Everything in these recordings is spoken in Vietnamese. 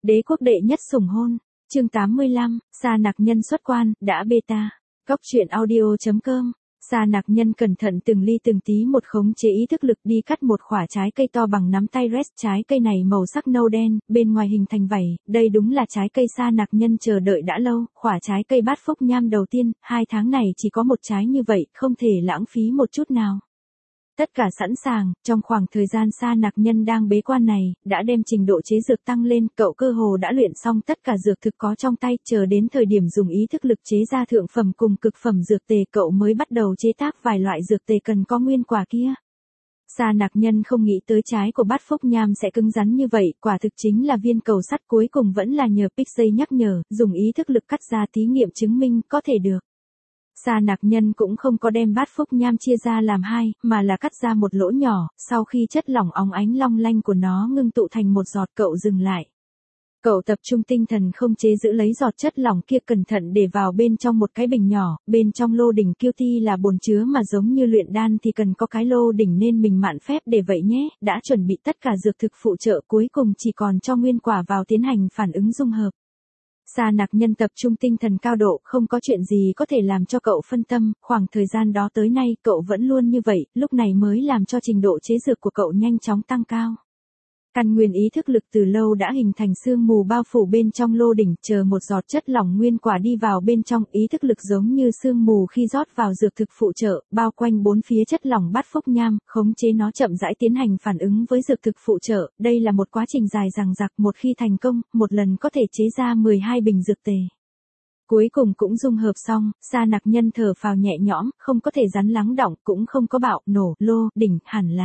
Đế quốc đệ nhất sủng hôn. Chương 85, Sa Nặc Nhân xuất quan, đã beta. Góc truyện audio.com. Sa Nặc Nhân cẩn thận từng ly từng tí một khống chế ý thức lực đi cắt một quả trái cây to bằng nắm tay rest. Trái cây này màu sắc nâu đen, bên ngoài hình thành vảy, đây đúng là trái cây Sa Nặc Nhân chờ đợi đã lâu. Quả trái cây bát phúc nham đầu tiên, 2 tháng này chỉ có một trái như vậy, không thể lãng phí một chút nào. Tất cả sẵn sàng, trong khoảng thời gian Sa Nặc Nhân đang bế quan này, đã đem trình độ chế dược tăng lên, cậu cơ hồ đã luyện xong tất cả dược thực có trong tay, chờ đến thời điểm dùng ý thức lực chế ra thượng phẩm cùng cực phẩm dược tề cậu mới bắt đầu chế tác vài loại dược tề cần có nguyên quả kia. Sa Nặc Nhân không nghĩ tới trái của bát phúc nham sẽ cứng rắn như vậy, quả thực chính là viên cầu sắt, cuối cùng vẫn là nhờ Pixay nhắc nhở, dùng ý thức lực cắt ra thí nghiệm chứng minh có thể được. Sa Nặc Nhân cũng không có đem bát phúc nham chia ra làm hai, mà là cắt ra một lỗ nhỏ, sau khi chất lỏng óng ánh long lanh của nó ngưng tụ thành một giọt cậu dừng lại. Cậu tập trung tinh thần không chế giữ lấy giọt chất lỏng kia cẩn thận để vào bên trong một cái bình nhỏ, bên trong lô đỉnh kiêu ti là bồn chứa mà giống như luyện đan thì cần có cái lô đỉnh nên mình mạn phép để vậy nhé, đã chuẩn bị tất cả dược thực phụ trợ cuối cùng chỉ còn cho nguyên quả vào tiến hành phản ứng dung hợp. Sa Nặc Nhân tập trung tinh thần cao độ, không có chuyện gì có thể làm cho cậu phân tâm, khoảng thời gian đó tới nay cậu vẫn luôn như vậy, lúc này mới làm cho trình độ chế dược của cậu nhanh chóng tăng cao. Căn nguyên ý thức lực từ lâu đã hình thành sương mù bao phủ bên trong lô đỉnh, chờ một giọt chất lỏng nguyên quả đi vào bên trong, ý thức lực giống như sương mù khi rót vào dược thực phụ trợ, bao quanh bốn phía chất lỏng bát phúc nham, khống chế nó chậm rãi tiến hành phản ứng với dược thực phụ trợ, đây là một quá trình dài dằng dặc, một khi thành công, một lần có thể chế ra 12 bình dược tề. Cuối cùng cũng dung hợp xong, Sa Nặc Nhân thở phào nhẹ nhõm, không có thể rắn lắng đọng, cũng không có bạo nổ, lô đỉnh,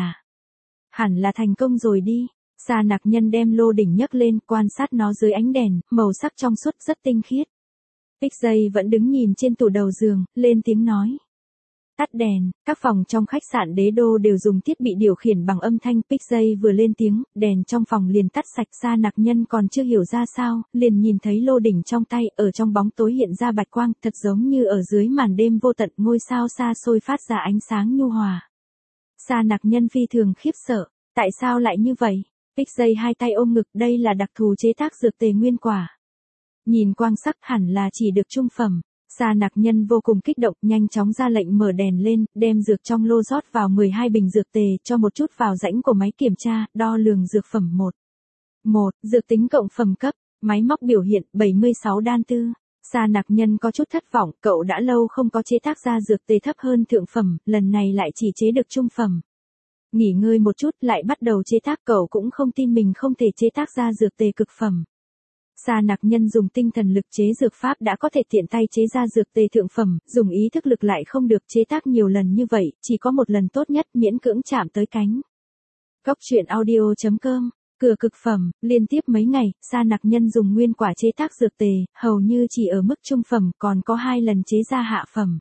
hẳn là thành công rồi đi. Sa Nặc Nhân đem lô đỉnh nhấc lên, quan sát nó dưới ánh đèn, màu sắc trong suốt rất tinh khiết. Pixay vẫn đứng nhìn trên tủ đầu giường, lên tiếng nói. Tắt đèn, các phòng trong khách sạn Đế Đô đều dùng thiết bị điều khiển bằng âm thanh. Pixay vừa lên tiếng, đèn trong phòng liền tắt sạch. Sa Nặc Nhân còn chưa hiểu ra sao, liền nhìn thấy lô đỉnh trong tay, ở trong bóng tối hiện ra bạch quang, thật giống như ở dưới màn đêm vô tận, ngôi sao xa xôi phát ra ánh sáng nhu hòa. Sa Nặc Nhân phi thường khiếp sợ, tại sao lại như vậy? Pixay hai tay ôm ngực, đây là đặc thù chế tác dược tề nguyên quả. Nhìn quang sắc hẳn là chỉ được trung phẩm. Sa Nặc Nhân vô cùng kích động, nhanh chóng ra lệnh mở đèn lên, đem dược trong lô rót vào 12 bình dược tề, cho một chút vào rãnh của máy kiểm tra, đo lường dược phẩm 1. Dược tính cộng phẩm cấp, máy móc biểu hiện 76 đan tư. Sa Nặc Nhân có chút thất vọng, cậu đã lâu không có chế tác ra dược tề thấp hơn thượng phẩm, lần này lại chỉ chế được trung phẩm. Nghỉ ngơi một chút lại bắt đầu chế tác, cậu cũng không tin mình không thể chế tác ra dược tề cực phẩm. Sa Nặc Nhân dùng tinh thần lực chế dược pháp đã có thể tiện tay chế ra dược tề thượng phẩm, dùng ý thức lực lại không được, chế tác nhiều lần như vậy, chỉ có một lần tốt nhất miễn cưỡng chạm tới cánh. Góc truyện audio.com. Cửa cực phẩm, liên tiếp mấy ngày, Sa Nặc Nhân dùng nguyên quả chế tác dược tề, hầu như chỉ ở mức trung phẩm, còn có 2 lần chế ra hạ phẩm.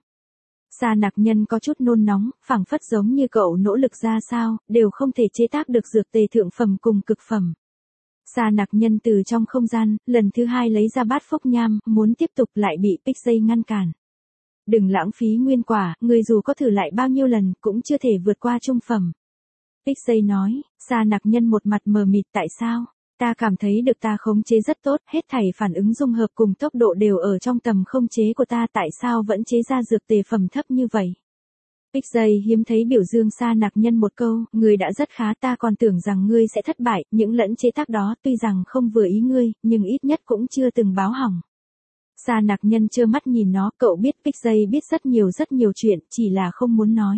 Sa Nặc Nhân có chút nôn nóng, phảng phất giống như cậu nỗ lực ra sao, đều không thể chế tác được dược tề thượng phẩm cùng cực phẩm. Sa Nặc Nhân từ trong không gian, lần thứ 2 lấy ra bát phúc nham, muốn tiếp tục lại bị Pixay ngăn cản. Đừng lãng phí nguyên quả, người dù có thử lại bao nhiêu lần, cũng chưa thể vượt qua trung phẩm. Pixay nói. Sa Nặc Nhân một mặt mờ mịt, tại sao? Ta cảm thấy được ta khống chế rất tốt, hết thảy phản ứng dung hợp cùng tốc độ đều ở trong tầm khống chế của ta, tại sao vẫn chế ra dược tề phẩm thấp như vậy? Pixay hiếm thấy biểu dương Sa Nặc Nhân một câu, ngươi đã rất khá, ta còn tưởng rằng ngươi sẽ thất bại, những lẫn chế tác đó tuy rằng không vừa ý ngươi, nhưng ít nhất cũng chưa từng báo hỏng. Sa Nặc Nhân trơ mắt nhìn nó, cậu biết Pixay biết rất nhiều chuyện, chỉ là không muốn nói.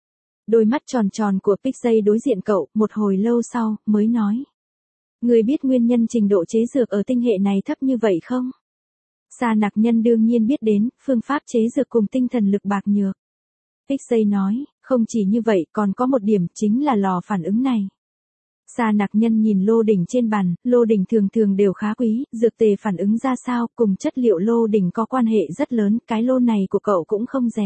Đôi mắt tròn tròn của Pixay đối diện cậu, một hồi lâu sau, mới nói. Ngươi biết nguyên nhân trình độ chế dược ở tinh hệ này thấp như vậy không? Sa Nặc Nhân đương nhiên biết đến, phương pháp chế dược cùng tinh thần lực bạc nhược. Pixay nói, không chỉ như vậy, còn có một điểm, chính là lò phản ứng này. Sa Nặc Nhân nhìn lô đỉnh trên bàn, lô đỉnh thường đều khá quý, dược tề phản ứng ra sao, cùng chất liệu lô đỉnh có quan hệ rất lớn, cái lô này của cậu cũng không rẻ.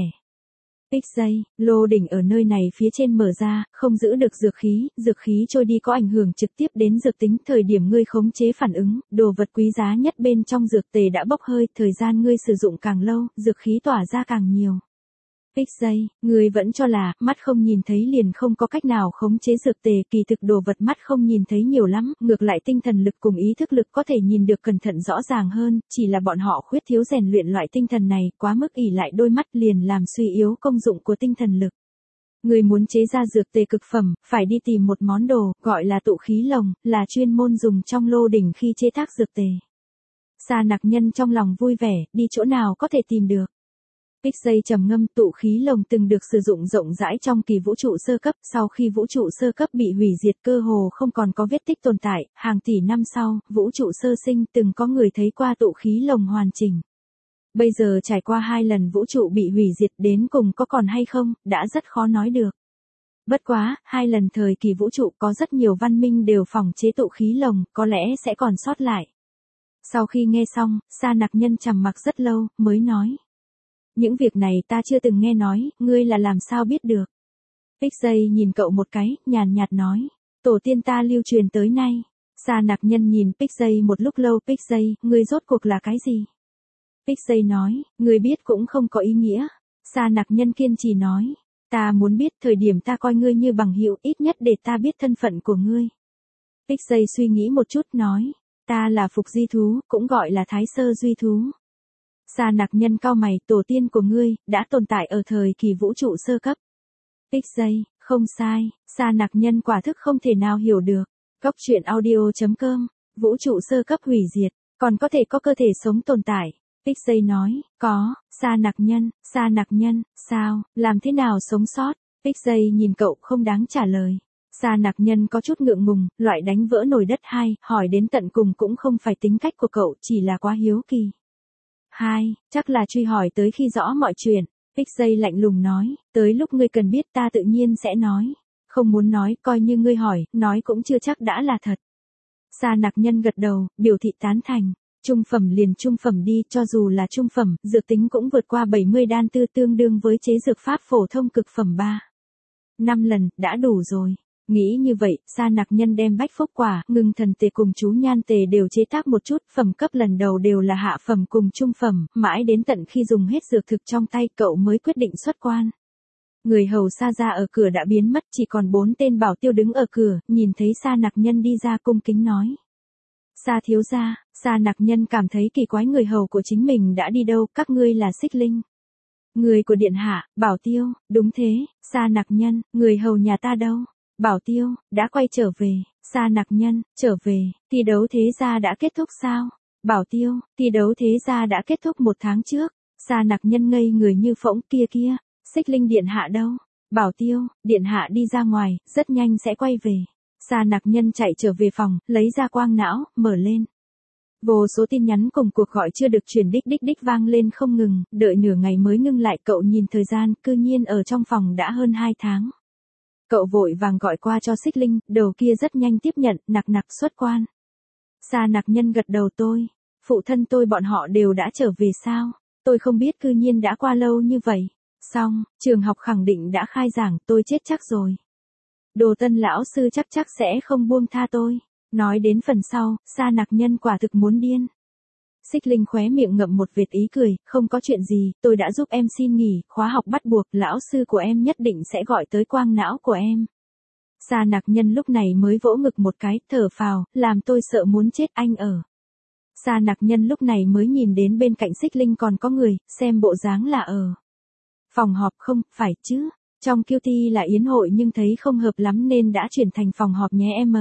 Pixay, lô đỉnh ở nơi này phía trên mở ra, không giữ được dược khí trôi đi có ảnh hưởng trực tiếp đến dược tính, thời điểm ngươi khống chế phản ứng, đồ vật quý giá nhất bên trong dược tề đã bốc hơi, thời gian ngươi sử dụng càng lâu, dược khí tỏa ra càng nhiều. Pixay, người vẫn cho là, mắt không nhìn thấy liền không có cách nào khống chế dược tề, kỳ thực đồ vật mắt không nhìn thấy nhiều lắm, ngược lại tinh thần lực cùng ý thức lực có thể nhìn được cẩn thận rõ ràng hơn, chỉ là bọn họ khuyết thiếu rèn luyện loại tinh thần này, quá mức ỷ lại đôi mắt liền làm suy yếu công dụng của tinh thần lực. Người muốn chế ra dược tề cực phẩm, phải đi tìm một món đồ, gọi là tụ khí lồng, là chuyên môn dùng trong lô đỉnh khi chế tác dược tề. Sa Nặc Nhân trong lòng vui vẻ, đi chỗ nào có thể tìm được. Pixay trầm ngâm, tụ khí lồng từng được sử dụng rộng rãi trong kỳ vũ trụ sơ cấp, sau khi vũ trụ sơ cấp bị hủy diệt cơ hồ không còn có vết tích tồn tại, hàng tỷ năm sau, vũ trụ sơ sinh từng có người thấy qua tụ khí lồng hoàn chỉnh. Bây giờ trải qua 2 lần vũ trụ bị hủy diệt đến cùng có còn hay không, đã rất khó nói được. Bất quá, 2 lần thời kỳ vũ trụ có rất nhiều văn minh đều phòng chế tụ khí lồng, có lẽ sẽ còn sót lại. Sau khi nghe xong, Sa Nặc Nhân trầm mặc rất lâu, mới nói. Những việc này ta chưa từng nghe nói, ngươi là làm sao biết được. Pixay nhìn cậu một cái, nhàn nhạt nói. Tổ tiên ta lưu truyền tới nay. Sa Nặc Nhân nhìn Pixay một lúc lâu. Pixay, ngươi rốt cuộc là cái gì? Pixay nói, ngươi biết cũng không có ý nghĩa. Sa Nặc Nhân kiên trì nói. Ta muốn biết thời điểm ta coi ngươi như bằng hữu, ít nhất để ta biết thân phận của ngươi. Pixay suy nghĩ một chút nói. Ta là Phục Di Thú, cũng gọi là Thái Sơ Duy Thú. Sa Nặc Nhân cau mày, tổ tiên của ngươi, đã tồn tại ở thời kỳ vũ trụ sơ cấp. Pixay, không sai, Sa Nặc Nhân quả thức không thể nào hiểu được. Góc truyện audio.com, vũ trụ sơ cấp hủy diệt, còn có thể có cơ thể sống tồn tại. Pixay nói, có, Sa Nặc Nhân, sao, làm thế nào sống sót? Pixay nhìn cậu không đáng trả lời. Sa Nặc Nhân có chút ngượng ngùng, loại đánh vỡ nồi đất hai, hỏi đến tận cùng cũng không phải tính cách của cậu, chỉ là quá hiếu kỳ. Chắc là truy hỏi tới khi rõ mọi chuyện. Pixay lạnh lùng nói, tới lúc ngươi cần biết ta tự nhiên sẽ nói. Không muốn nói, coi như ngươi hỏi, nói cũng chưa chắc đã là thật. Sa Nặc Nhân gật đầu, biểu thị tán thành. Trung phẩm liền trung phẩm đi, cho dù là trung phẩm, dược tính cũng vượt qua 70 đan tư, tương đương với chế dược pháp phổ thông cực phẩm 5 lần, đã đủ rồi. Nghĩ như vậy, Sa Nặc Nhân đem bách phúc quả, ngưng thần tề cùng chú nhan tề đều chế tác một chút, phẩm cấp lần đầu đều là hạ phẩm cùng trung phẩm, mãi đến tận khi dùng hết dược thực trong tay cậu mới quyết định xuất quan. Người hầu Sa gia ở cửa đã biến mất, chỉ còn 4 tên bảo tiêu đứng ở cửa, nhìn thấy Sa Nặc Nhân đi ra cung kính nói. Sa thiếu gia. Sa Nặc Nhân cảm thấy kỳ quái, người hầu của chính mình đã đi đâu, các ngươi là Xích Linh. Người của điện hạ, bảo tiêu, đúng thế, Sa Nặc Nhân, người hầu nhà ta đâu? Bảo tiêu, đã quay trở về. Sa Nặc Nhân, trở về, thi đấu thế gia đã kết thúc sao? Bảo tiêu, thi đấu thế gia đã kết thúc 1 tháng trước. Sa Nặc Nhân ngây người như phỗng, kia, Xích Linh điện hạ đâu? Bảo tiêu, điện hạ đi ra ngoài, rất nhanh sẽ quay về. Sa Nặc Nhân chạy trở về phòng, lấy ra quang não, mở lên. Vô số tin nhắn cùng cuộc gọi chưa được truyền đích vang lên không ngừng, đợi nửa ngày mới ngưng lại. Cậu nhìn thời gian, cư nhiên ở trong phòng đã hơn 2 tháng. Cậu vội vàng gọi qua cho Xích Linh, đầu kia rất nhanh tiếp nhận, nặc xuất quan. Sa Nặc Nhân gật đầu, phụ thân tôi bọn họ đều đã trở về sao? Tôi không biết, cư nhiên đã qua lâu như vậy. Xong, trường học khẳng định đã khai giảng, tôi chết chắc rồi. Đồ Tân lão sư chắc sẽ không buông tha tôi. Nói đến phần sau, Sa Nặc Nhân quả thực muốn điên. Xích Linh khóe miệng ngậm một vệt ý cười, không có chuyện gì, tôi đã giúp em xin nghỉ, khóa học bắt buộc, lão sư của em nhất định sẽ gọi tới quang não của em. Sa Nặc Nhân lúc này mới vỗ ngực một cái, thở phào, làm tôi sợ muốn chết, anh ở. Sa Nặc Nhân lúc này mới nhìn đến bên cạnh Xích Linh còn có người, xem bộ dáng là ở phòng họp, không, phải chứ. Trong QT là yến hội nhưng thấy không hợp lắm nên đã chuyển thành phòng họp nhé em.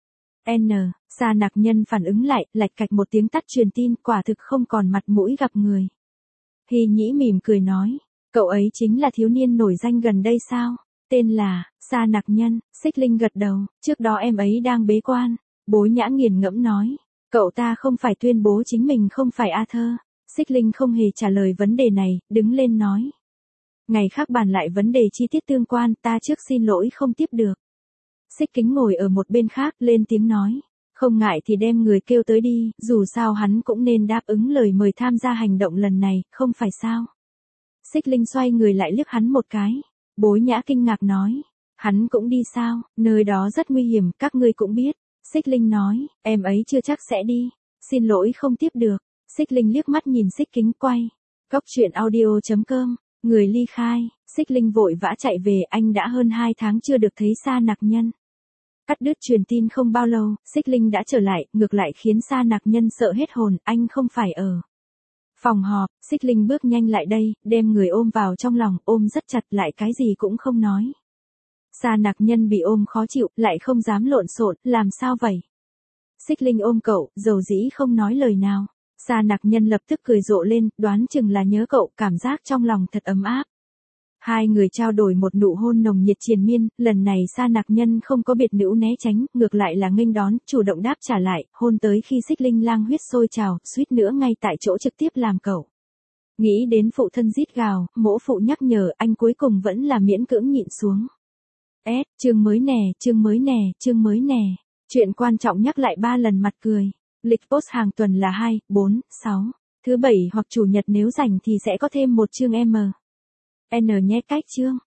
Sa Nặc Nhân phản ứng lại, lạch cạch một tiếng tắt truyền tin, quả thực không còn mặt mũi gặp người. Hy Nhĩ mỉm cười nói, cậu ấy chính là thiếu niên nổi danh gần đây sao? Tên là, Sa Nặc Nhân. Xích Linh gật đầu, trước đó em ấy đang bế quan. Bối Nhã nghiền ngẫm nói, cậu ta không phải tuyên bố chính mình không phải Arthur. Xích Linh không hề trả lời vấn đề này, đứng lên nói. Ngày khác bàn lại vấn đề chi tiết tương quan, ta trước xin lỗi không tiếp được. Xích Kính ngồi ở một bên khác, lên tiếng nói. Không ngại thì đem người kêu tới đi, dù sao hắn cũng nên đáp ứng lời mời tham gia hành động lần này, không phải sao? Xích Linh xoay người lại liếc hắn một cái. Bối Nhã kinh ngạc nói. Hắn cũng đi sao, nơi đó rất nguy hiểm, các ngươi cũng biết. Xích Linh nói, em ấy chưa chắc sẽ đi. Xin lỗi không tiếp được. Xích Linh liếc mắt nhìn Xích Kính quay. Góc truyện audio.com Người ly khai, Xích Linh vội vã chạy về, anh đã hơn 2 tháng chưa được thấy Sa Nặc Nhân. Cắt đứt truyền tin không bao lâu, Xích Linh đã trở lại, ngược lại khiến Sa Nặc Nhân sợ hết hồn, anh không phải ở phòng họp. Xích Linh bước nhanh lại đây, đem người ôm vào trong lòng, ôm rất chặt, lại cái gì cũng không nói. Sa Nặc Nhân bị ôm khó chịu, lại không dám lộn xộn, làm sao vậy? Xích Linh ôm cậu, dầu dĩ không nói lời nào. Sa Nặc Nhân lập tức cười rộ lên, đoán chừng là nhớ cậu, cảm giác trong lòng thật ấm áp. Hai người trao đổi một nụ hôn nồng nhiệt triền miên, lần này Sa Nặc Nhân không có biệt nữ né tránh, ngược lại là nghênh đón, chủ động đáp trả lại, hôn tới khi Xích Linh lang huyết sôi trào, suýt nữa ngay tại chỗ trực tiếp làm cậu. Nghĩ đến phụ thân rít gào, mỗ phụ nhắc nhở, anh cuối cùng vẫn là miễn cưỡng nhịn xuống. Chương mới nè, chương mới nè, chương mới nè. Chuyện quan trọng nhắc lại 3 lần mặt cười. Lịch post hàng tuần là 2, 4, 6. Thứ 7 hoặc chủ nhật nếu rảnh thì sẽ có thêm một chương M. N nhé cách chương.